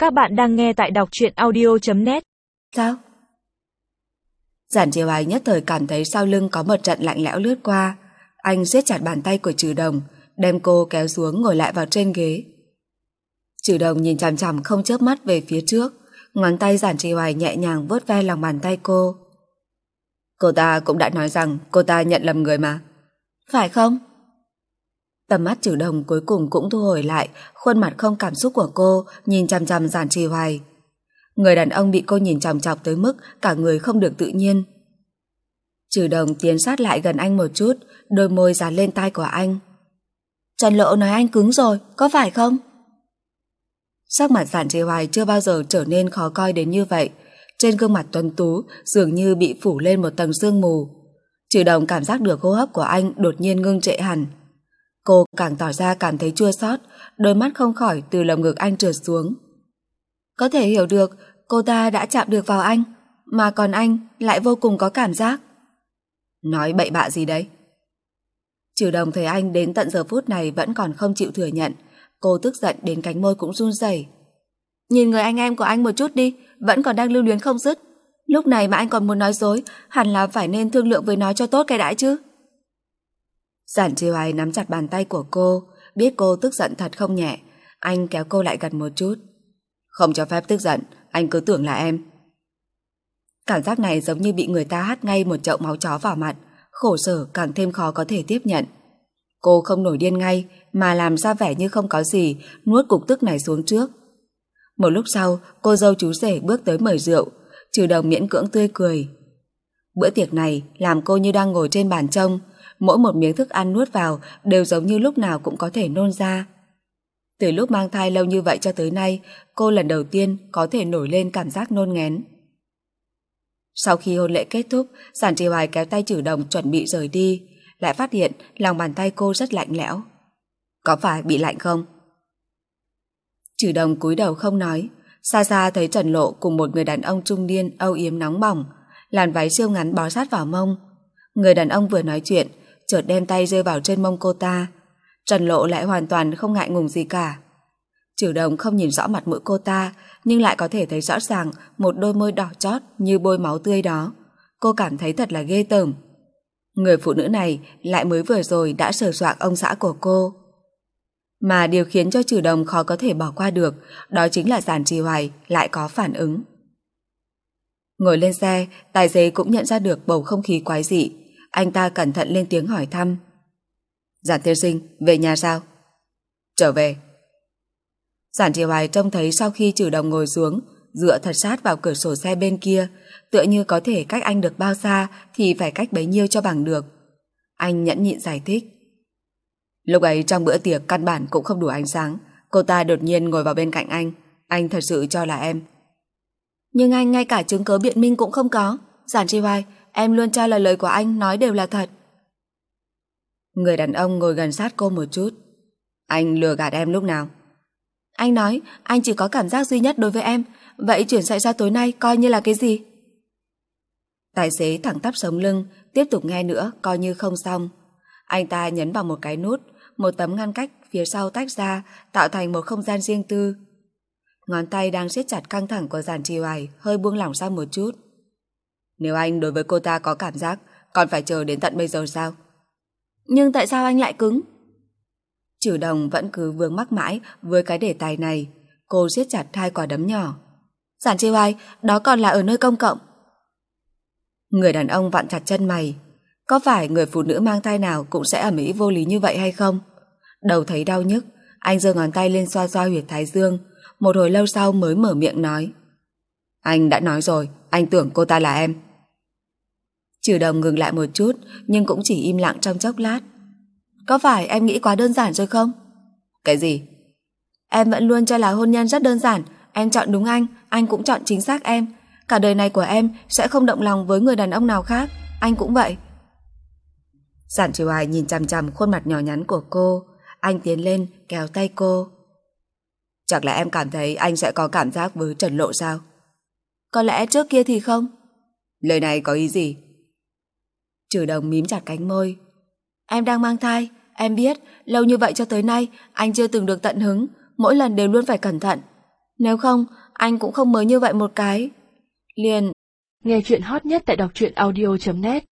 Các bạn đang nghe tại đọc truyện audio.net. Sao? Giản Chiêu Hoài nhất thời cảm thấy sau lưng có một trận lạnh lẽo lướt qua. Anh siết chặt bàn tay của Trừ Đồng, đem cô kéo xuống ngồi lại vào trên ghế. Trừ Đồng nhìn chằm chằm không chớp mắt về phía trước, ngón tay Giản Chiêu Hoài nhẹ nhàng vuốt ve lòng bàn tay cô. Cô ta cũng đã nói rằng cô ta nhận lầm người mà. Phải không? Tầm mắt Trừ Đồng cuối cùng cũng thu hồi lại, khuôn mặt không cảm xúc của cô nhìn chằm chằm Giản Chiêu Hoài. Người đàn ông bị cô nhìn chòng chọc tới mức cả người không được tự nhiên. Trừ Đồng tiến sát lại gần anh một chút, đôi môi dán lên tai của anh. Trần Lộ nói anh cứng rồi, có phải không? Sắc mặt Giản Chiêu Hoài chưa bao giờ trở nên khó coi đến như vậy. Trên gương mặt tuấn tú dường như bị phủ lên một tầng sương mù. Trừ Đồng cảm giác được hô hấp của anh đột nhiên ngưng trệ hẳn. Cô càng tỏ ra cảm thấy chua xót, đôi mắt không khỏi từ lồng ngực anh trượt xuống. Có thể hiểu được cô ta đã chạm được vào anh, mà còn anh lại vô cùng có cảm giác. Nói bậy bạ gì đấy? Trừ Đồng thấy anh đến tận giờ phút này vẫn còn không chịu thừa nhận. Cô tức giận đến cánh môi cũng run rẩy. Nhìn người anh em của anh một chút đi, vẫn còn đang lưu luyến không dứt. Lúc này mà anh còn muốn nói dối, hẳn là phải nên thương lượng với nó cho tốt cái đã chứ. Giản Chiêu Hoài nắm chặt bàn tay của cô, biết cô tức giận thật không nhẹ. Anh kéo cô lại gần một chút. Không cho phép tức giận, anh cứ tưởng là em. Cảm giác này giống như bị người ta hắt ngay một chậu máu chó vào mặt, khổ sở càng thêm khó có thể tiếp nhận. Cô không nổi điên ngay, mà làm ra vẻ như không có gì, nuốt cục tức này xuống trước. Một lúc sau, cô dâu chú rể bước tới mời rượu. Trừ Đồng miễn cưỡng tươi cười. Bữa tiệc này làm cô như đang ngồi trên bàn trông, mỗi một miếng thức ăn nuốt vào đều giống như lúc nào cũng có thể nôn ra. Từ lúc mang thai lâu như vậy cho tới nay, cô lần đầu tiên có thể nổi lên cảm giác nôn nghén. Sau khi hôn lễ kết thúc, Giản Chiêu Hoài kéo tay Trừ Đồng chuẩn bị rời đi, lại phát hiện lòng bàn tay cô rất lạnh lẽo. Có phải bị lạnh không? Trừ Đồng cúi đầu không nói. Xa xa thấy Trần Lộ cùng một người đàn ông trung niên âu yếm nóng bỏng, làn váy siêu ngắn bó sát vào mông. Người đàn ông vừa nói chuyện, chợt đem tay rơi vào trên mông cô ta. Trần Lộ lại hoàn toàn không ngại ngùng gì cả. Trừ Đồng không nhìn rõ mặt mũi cô ta, nhưng lại có thể thấy rõ ràng một đôi môi đỏ chót như bôi máu tươi đó. Cô cảm thấy thật là ghê tởm. Người phụ nữ này lại mới vừa rồi đã sờ soạng ông xã của cô. Mà điều khiến cho Trừ Đồng khó có thể bỏ qua được, đó chính là Giản Chiêu Hoài lại có phản ứng. Ngồi lên xe, tài xế cũng nhận ra được bầu không khí quái dị. Anh ta cẩn thận lên tiếng hỏi thăm. Giản tiên sinh, về nhà sao? Trở về. Giản Chiêu Hoài trông thấy sau khi Trừ Đồng ngồi xuống, dựa thật sát vào cửa sổ xe bên kia, tựa như có thể cách anh được bao xa thì phải cách bấy nhiêu cho bằng được. Anh nhẫn nhịn giải thích. Lúc ấy trong bữa tiệc căn bản cũng không đủ ánh sáng, cô ta đột nhiên ngồi vào bên cạnh anh thật sự cho là em. Nhưng anh ngay cả chứng cớ biện minh cũng không có. Giản Chiêu Hoài, em luôn cho là lời của anh nói đều là thật. Người đàn ông ngồi gần sát cô một chút. Anh lừa gạt em lúc nào? Anh nói anh chỉ có cảm giác duy nhất đối với em. Vậy chuyện xảy ra tối nay coi như là cái gì? Tài xế thẳng tắp sống lưng, tiếp tục nghe nữa coi như không xong. Anh ta nhấn vào một cái nút, một tấm ngăn cách phía sau tách ra, tạo thành một không gian riêng tư. Ngón tay đang siết chặt căng thẳng của Giản Chiêu Hoài hơi buông lỏng ra một chút. Nếu anh đối với cô ta có cảm giác, còn phải chờ đến tận bây giờ sao? Nhưng tại sao anh lại cứng? Trừ Đồng vẫn cứ vướng mắc mãi với cái đề tài này. Cô siết chặt hai quả đấm nhỏ. Giản Chiêu Hoài, đó còn là ở nơi công cộng. Người đàn ông vặn chặt chân mày. Có phải người phụ nữ mang thai nào cũng sẽ ầm ĩ vô lý như vậy hay không? Đầu thấy đau nhức, anh giơ ngón tay lên xoa xoa huyệt thái dương. Một hồi lâu sau mới mở miệng nói. Anh đã nói rồi, anh tưởng cô ta là em. Trừ Đồng ngừng lại một chút, nhưng cũng chỉ im lặng trong chốc lát. Có phải em nghĩ quá đơn giản rồi không? Cái gì? Em vẫn luôn cho là hôn nhân rất đơn giản. Em chọn đúng anh cũng chọn chính xác em. Cả đời này của em sẽ không động lòng với người đàn ông nào khác. Anh cũng vậy. Giản Chiêu Hoài nhìn chằm chằm khuôn mặt nhỏ nhắn của cô. Anh tiến lên kéo tay cô. Chắc là em cảm thấy anh sẽ có cảm giác với Trần Lộ sao? Có lẽ trước kia thì không. Lời này có ý gì? Trừ Đồng mím chặt cánh môi. Em đang mang thai. Em biết lâu như vậy cho tới nay anh chưa từng được tận hứng, mỗi lần đều luôn phải cẩn thận. Nếu không, anh cũng không mới như vậy một cái. Liền. Nghe chuyện hot nhất tại đọc truyện audio.net